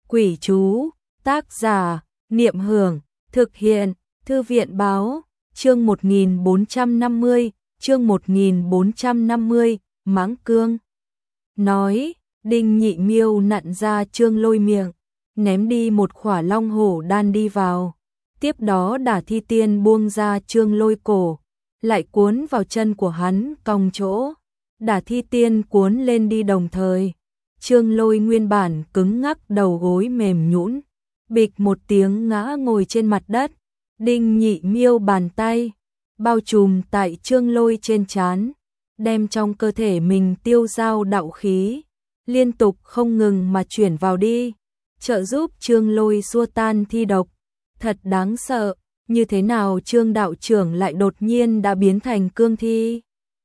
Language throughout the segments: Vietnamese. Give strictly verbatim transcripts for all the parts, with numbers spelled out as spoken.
Quỷ chú, tác giả, Niệm Hưởng, thực hiện, Thư viện báo, chương một nghìn bốn trăm năm mươi, chương một nghìn bốn trăm năm mươi, Mãng Cương. Nói, Đinh Nhị Miêu nặn ra Trương Lôi miệng, ném đi một khỏa long hổ đan đi vào. Tiếp đó Đả Thi Tiên buông ra Trương Lôi cổ, lại cuốn vào chân của hắn cong chỗ. Đả Thi Tiên cuốn lên đi đồng thời. Trương Lôi nguyên bản cứng ngắc đầu gối mềm nhũn, bịch một tiếng ngã ngồi trên mặt đất. Đinh Nhị Miêu bàn tay bao trùm tại Trương Lôi trên trán, đem trong cơ thể mình tiêu dao đạo khí liên tục không ngừng mà chuyển vào đi, trợ giúp Trương Lôi xua tan thi độc. Thật đáng sợ, như thế nào Trương đạo trưởng lại đột nhiên đã biến thành cương thi?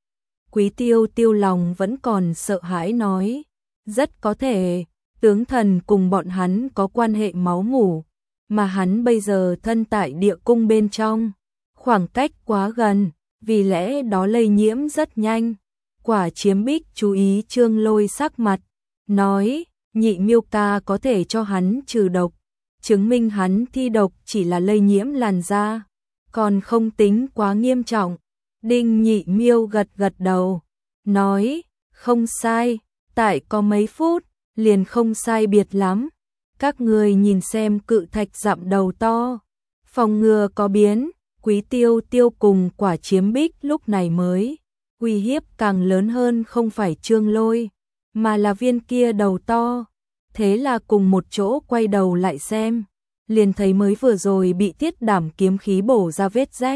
Quý Tiêu Tiêu lòng vẫn còn sợ hãi nói, rất có thể tướng thần cùng bọn hắn có quan hệ máu mủ, mà hắn bây giờ thân tại địa cung bên trong, khoảng cách quá gần, vì lẽ đó lây nhiễm rất nhanh. Quả Chiếm Bích chú ý Trương Lôi sắc mặt, nói, Nhị Miêu ca có thể cho hắn trừ độc, chứng minh hắn thi độc chỉ là lây nhiễm làn da, còn không tính quá nghiêm trọng. Đinh Nhị Miêu gật gật đầu, nói, không sai, tại có mấy phút, liền không sai biệt lắm. Các người nhìn xem cự thạch dặm đầu to, phòng ngừa có biến. Quý Tiêu Tiêu cùng Quả Chiếm Bích lúc này mới uy hiếp càng lớn hơn, không phải Trương Lôi, mà là viên kia đầu to. Thế là cùng một chỗ quay đầu lại xem, liền thấy mới vừa rồi bị Thiết Đảm kiếm khí bổ ra vết rách,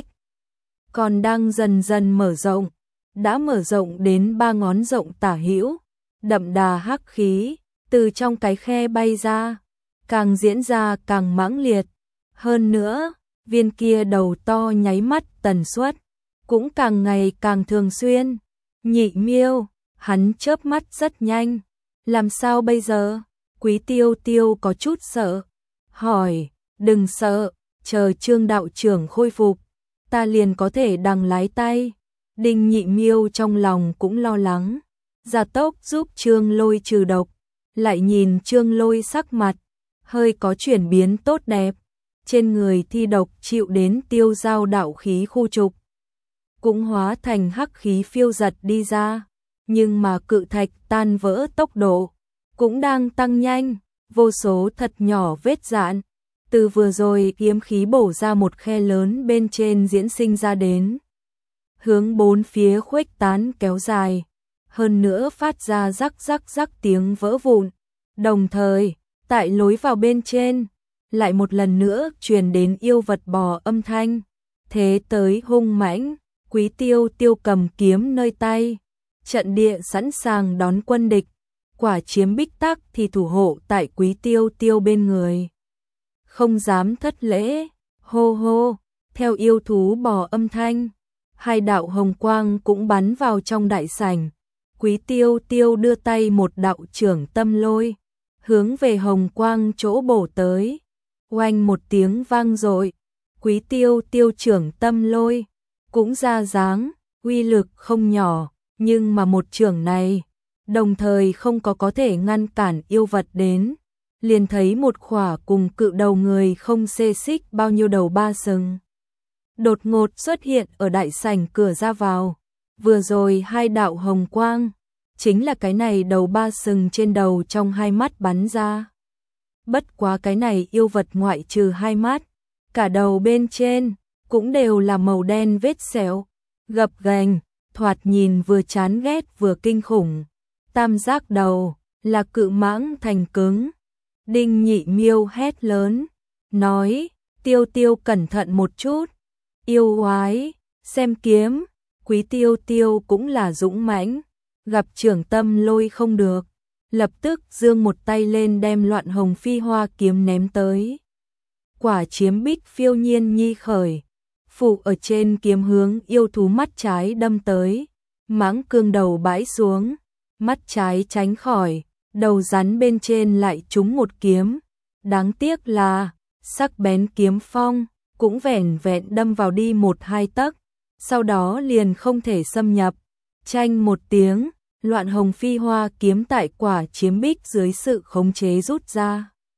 còn đang dần dần mở rộng, đã mở rộng đến ba ngón rộng tả hữu, đậm đà hắc khí từ trong cái khe bay ra, càng diễn ra càng mãng liệt. Hơn nữa, viên kia đầu to nháy mắt tần suất cũng càng ngày càng thường xuyên. Nhị Miêu, hắn chớp mắt rất nhanh, làm sao bây giờ? Quý Tiêu Tiêu có chút sợ, hỏi, đừng sợ, chờ Trương đạo trưởng khôi phục, ta liền có thể đằng lái tay. Đinh Nhị Miêu trong lòng cũng lo lắng, gia tốc giúp Trương Lôi trừ độc, lại nhìn Trương Lôi sắc mặt hơi có chuyển biến tốt đẹp, trên người thi độc chịu đến tiêu dao đạo khí khu trục, cũng hóa thành hắc khí phiêu giật đi ra, nhưng mà cự thạch tan vỡ tốc độ cũng đang tăng nhanh, vô số thật nhỏ vết rạn từ vừa rồi kiếm khí bổ ra một khe lớn bên trên diễn sinh ra đến, hướng bốn phía khuếch tán kéo dài, hơn nữa phát ra rắc rắc rắc tiếng vỡ vụn. Đồng thời, tại lối vào bên trên, lại một lần nữa truyền đến yêu vật bò âm thanh, thế tới hung mãnh. Quý Tiêu Tiêu cầm kiếm nơi tay, trận địa sẵn sàng đón quân địch. Quả Chiếm Bích tắc thì thủ hộ tại Quý Tiêu Tiêu bên người, không dám thất lễ. Hô hô, theo yêu thú bò âm thanh, hai đạo hồng quang cũng bắn vào trong đại sảnh. Quý Tiêu Tiêu đưa tay một đạo trưởng tâm lôi, hướng về hồng quang chỗ bổ tới. Oanh một tiếng vang dội, Quý Tiêu Tiêu trưởng tâm lôi cũng ra dáng, uy lực không nhỏ, nhưng mà một trưởng này đồng thời không có có thể ngăn cản yêu vật đến, liền thấy một khỏa cùng cự đầu người không xê xích bao nhiêu đầu ba sừng đột ngột xuất hiện ở đại sảnh cửa ra vào. Vừa rồi hai đạo hồng quang chính là cái này đầu ba sừng trên đầu trong hai mắt bắn ra. Bất quá cái này yêu vật ngoại trừ hai mắt, cả đầu bên trên cũng đều là màu đen vết sẹo, gập ghềnh, thoạt nhìn vừa chán ghét vừa kinh khủng. Tam giác đầu là cự mãng thành cứng. Đinh Nhị Miêu hét lớn, nói, Tiêu Tiêu cẩn thận một chút. Yêu oái, xem kiếm. Quý Tiêu Tiêu cũng là dũng mãnh, gặp trưởng tâm lôi không được, lập tức giương một tay lên đem Loạn Hồng Phi Hoa kiếm ném tới. Quả Chiếm Bích phiêu nhiên nhi khởi, phụ ở trên kiếm hướng yêu thú mắt trái đâm tới. Mãng Cương đầu bãi xuống, mắt trái tránh khỏi, đầu rắn bên trên lại trúng một kiếm. Đáng tiếc là sắc bén kiếm phong cũng vẻn vẹn đâm vào đi một hai tấc, sau đó liền không thể xâm nhập. Chanh một tiếng, Loạn Hồng Phi Hoa kiếm tại Quả Chiếm Bích dưới sự khống chế rút ra.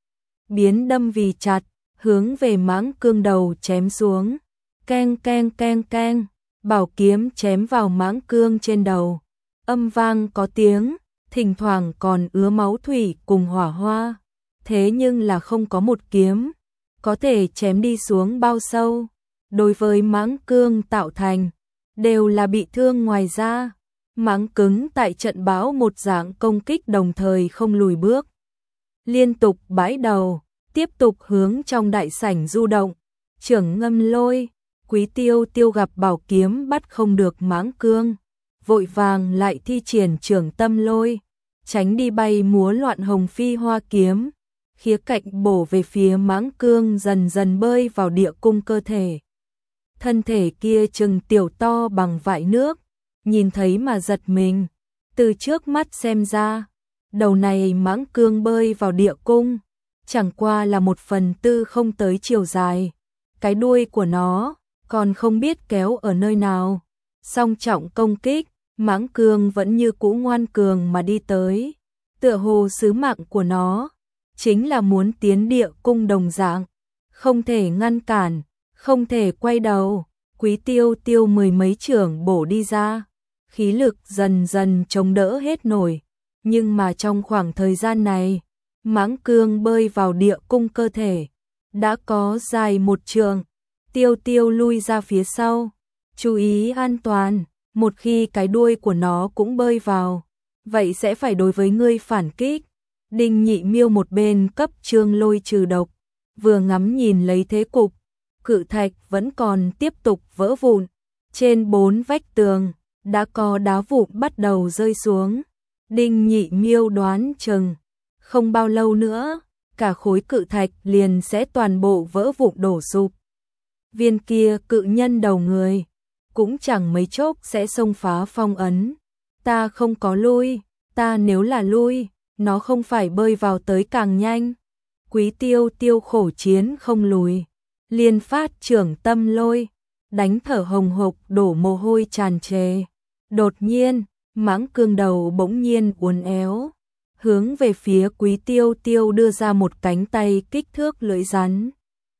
biến đâm vì chặt, hướng về mãng cương đầu chém xuống. Keng keng keng keng, bảo kiếm chém vào mãng cương trên đầu. Âm vang có tiếng, thỉnh thoảng còn ứa máu thủy cùng hỏa hoa. Thế nhưng là không có một kiếm có thể chém đi xuống bao sâu. Đối với mãng cương tạo thành, đều là bị thương ngoài ra. Mãng cứng tại trận báo một dạng công kích đồng thời không lùi bước. Liên tục bãi đầu, tiếp tục hướng trong đại sảnh du động. Trưởng ngâm lôi, Quý Tiêu Tiêu gặp bảo kiếm bắt không được mãng cương. Vội vàng lại thi triển trưởng tâm lôi, tránh đi bay múa loạn hồng phi hoa kiếm. Khía cạnh bổ về phía mãng cương dần dần bơi vào địa cung cơ thể. Thân thể kia chừng tiểu to bằng vại nước, nhìn thấy mà giật mình. Từ trước mắt xem ra, đầu này mãng cương bơi vào địa cung, chẳng qua là một phần tư không tới chiều dài. Cái đuôi của nó còn không biết kéo ở nơi nào. Song trọng công kích, mãng cương vẫn như cũ ngoan cường mà đi tới. Tựa hồ sứ mạng của nó chính là muốn tiến địa cung đồng dạng, không thể ngăn cản, không thể quay đầu. Quý Tiêu Tiêu mười mấy trưởng bổ đi ra, khí lực dần dần chống đỡ hết nổi. Nhưng mà trong khoảng thời gian này, mãng cương bơi vào địa cung cơ thể, đã có dài một trường. Tiêu Tiêu lui ra phía sau, chú ý an toàn. Một khi cái đuôi của nó cũng bơi vào, vậy sẽ phải đối với ngươi phản kích. Đinh Nhị Miêu một bên cấp trương lôi trừ độc, vừa ngắm nhìn lấy thế cục. Cự thạch vẫn còn tiếp tục vỡ vụn. Trên bốn vách tường đã có đá vụn bắt đầu rơi xuống. Đinh Nhị Miêu đoán chừng không bao lâu nữa, cả khối cự thạch liền sẽ toàn bộ vỡ vụn đổ sụp. Viên kia cự nhân đầu người cũng chẳng mấy chốc sẽ xông phá phong ấn. Ta không có lui, ta nếu là lui, nó không phải bơi vào tới càng nhanh. Quý Tiêu Tiêu khổ chiến không lùi, liên phát trưởng tâm lôi, đánh thở hồng hộc đổ mồ hôi tràn trề. Đột nhiên, mãng cương đầu bỗng nhiên uốn éo, hướng về phía Quý Tiêu Tiêu đưa ra một cánh tay kích thước lưỡi rắn.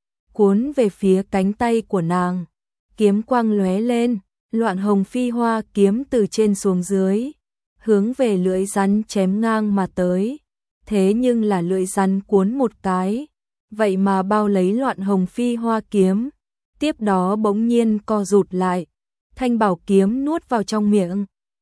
Cuốn về phía cánh tay của nàng, kiếm quang lóe lên, loạn hồng phi hoa kiếm từ trên xuống dưới, hướng về lưỡi rắn chém ngang mà tới. Thế nhưng là lưỡi rắn cuốn một cái, vậy mà bao lấy loạn hồng phi hoa kiếm, tiếp đó bỗng nhiên co rụt lại, thanh bảo kiếm nuốt vào trong miệng.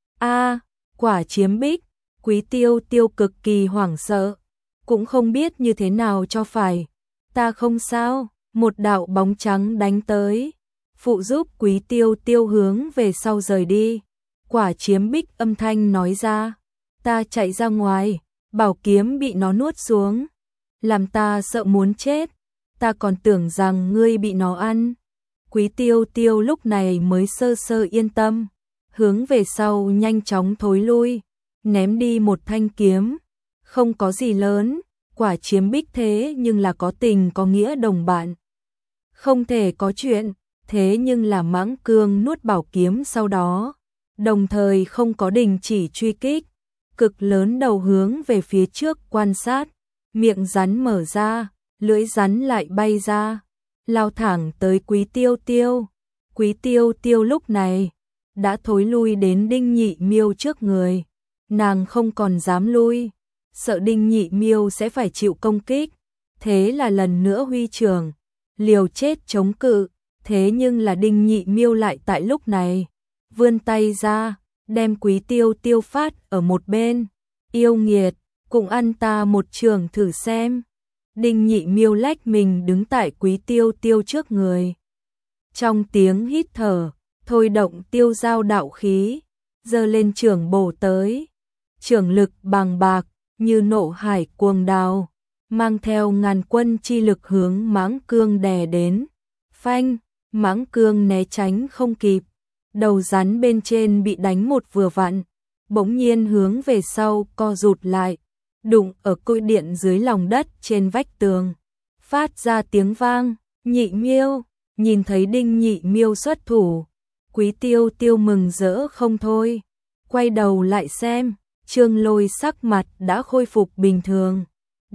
A, quả chiếm bích. Quý Tiêu Tiêu cực kỳ hoảng sợ, cũng không biết như thế nào cho phải. Ta không sao. Một đạo bóng trắng đánh tới, phụ giúp Quý Tiêu Tiêu hướng về sau rời đi. Quả chiếm bích âm thanh nói ra, ta chạy ra ngoài, bảo kiếm bị nó nuốt xuống, làm ta sợ muốn chết, ta còn tưởng rằng ngươi bị nó ăn. Quý Tiêu Tiêu lúc này mới sơ sơ yên tâm, hướng về sau nhanh chóng thối lui, ném đi một thanh kiếm. Không có gì lớn, quả chiếm bích thế nhưng là có tình có nghĩa đồng bạn. Không thể có chuyện, thế nhưng là mãng cương nuốt bảo kiếm sau đó, đồng thời không có đình chỉ truy kích, cực lớn đầu hướng về phía trước quan sát, miệng rắn mở ra, lưỡi rắn lại bay ra, lao thẳng tới Quý Tiêu Tiêu. Quý Tiêu Tiêu lúc này đã thối lui đến Đinh Nhị Miêu trước người, nàng không còn dám lui, sợ Đinh Nhị Miêu sẽ phải chịu công kích, thế là lần nữa huy trưởng, liều chết chống cự. Thế nhưng là Đinh Nhị Miêu lại tại lúc này vươn tay ra, đem Quý Tiêu Tiêu phát ở một bên. Yêu nghiệt, cùng ăn ta một trường thử xem. Đinh Nhị Miêu lách mình đứng tại Quý Tiêu Tiêu trước người, trong tiếng hít thở thôi động tiêu giao đạo khí, giơ lên trường bổ tới. Trường lực bàng bạc như nộ hải cuồng đào, mang theo ngàn quân chi lực hướng mãng cương đè đến. Phanh, mãng cương né tránh không kịp, đầu rắn bên trên bị đánh một vừa vặn, bỗng nhiên hướng về sau co rụt lại, đụng ở cội điện dưới lòng đất trên vách tường, phát ra tiếng vang. Nhị Miêu, nhìn thấy Đinh Nhị Miêu xuất thủ, Quý Tiêu Tiêu mừng rỡ không thôi, quay đầu lại xem, Trương Lôi sắc mặt đã khôi phục bình thường,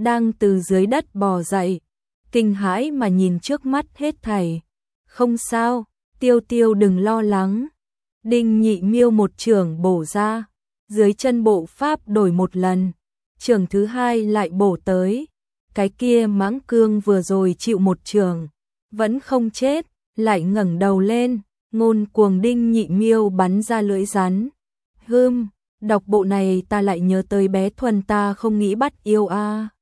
đang từ dưới đất bò dậy, kinh hãi mà nhìn trước mắt hết thảy. Không sao, Tiêu Tiêu đừng lo lắng. Đinh Nhị Miêu một chưởng bổ ra, dưới chân bộ pháp đổi một lần, chưởng thứ hai lại bổ tới. Cái kia mãng cương vừa rồi chịu một chưởng, vẫn không chết, lại ngẩng đầu lên, ngôn cuồng. Đinh Nhị Miêu bắn ra lưỡi rắn. Hưm, đọc bộ này ta lại nhớ tới bé Thuần ta không nghĩ bắt yêu a. À.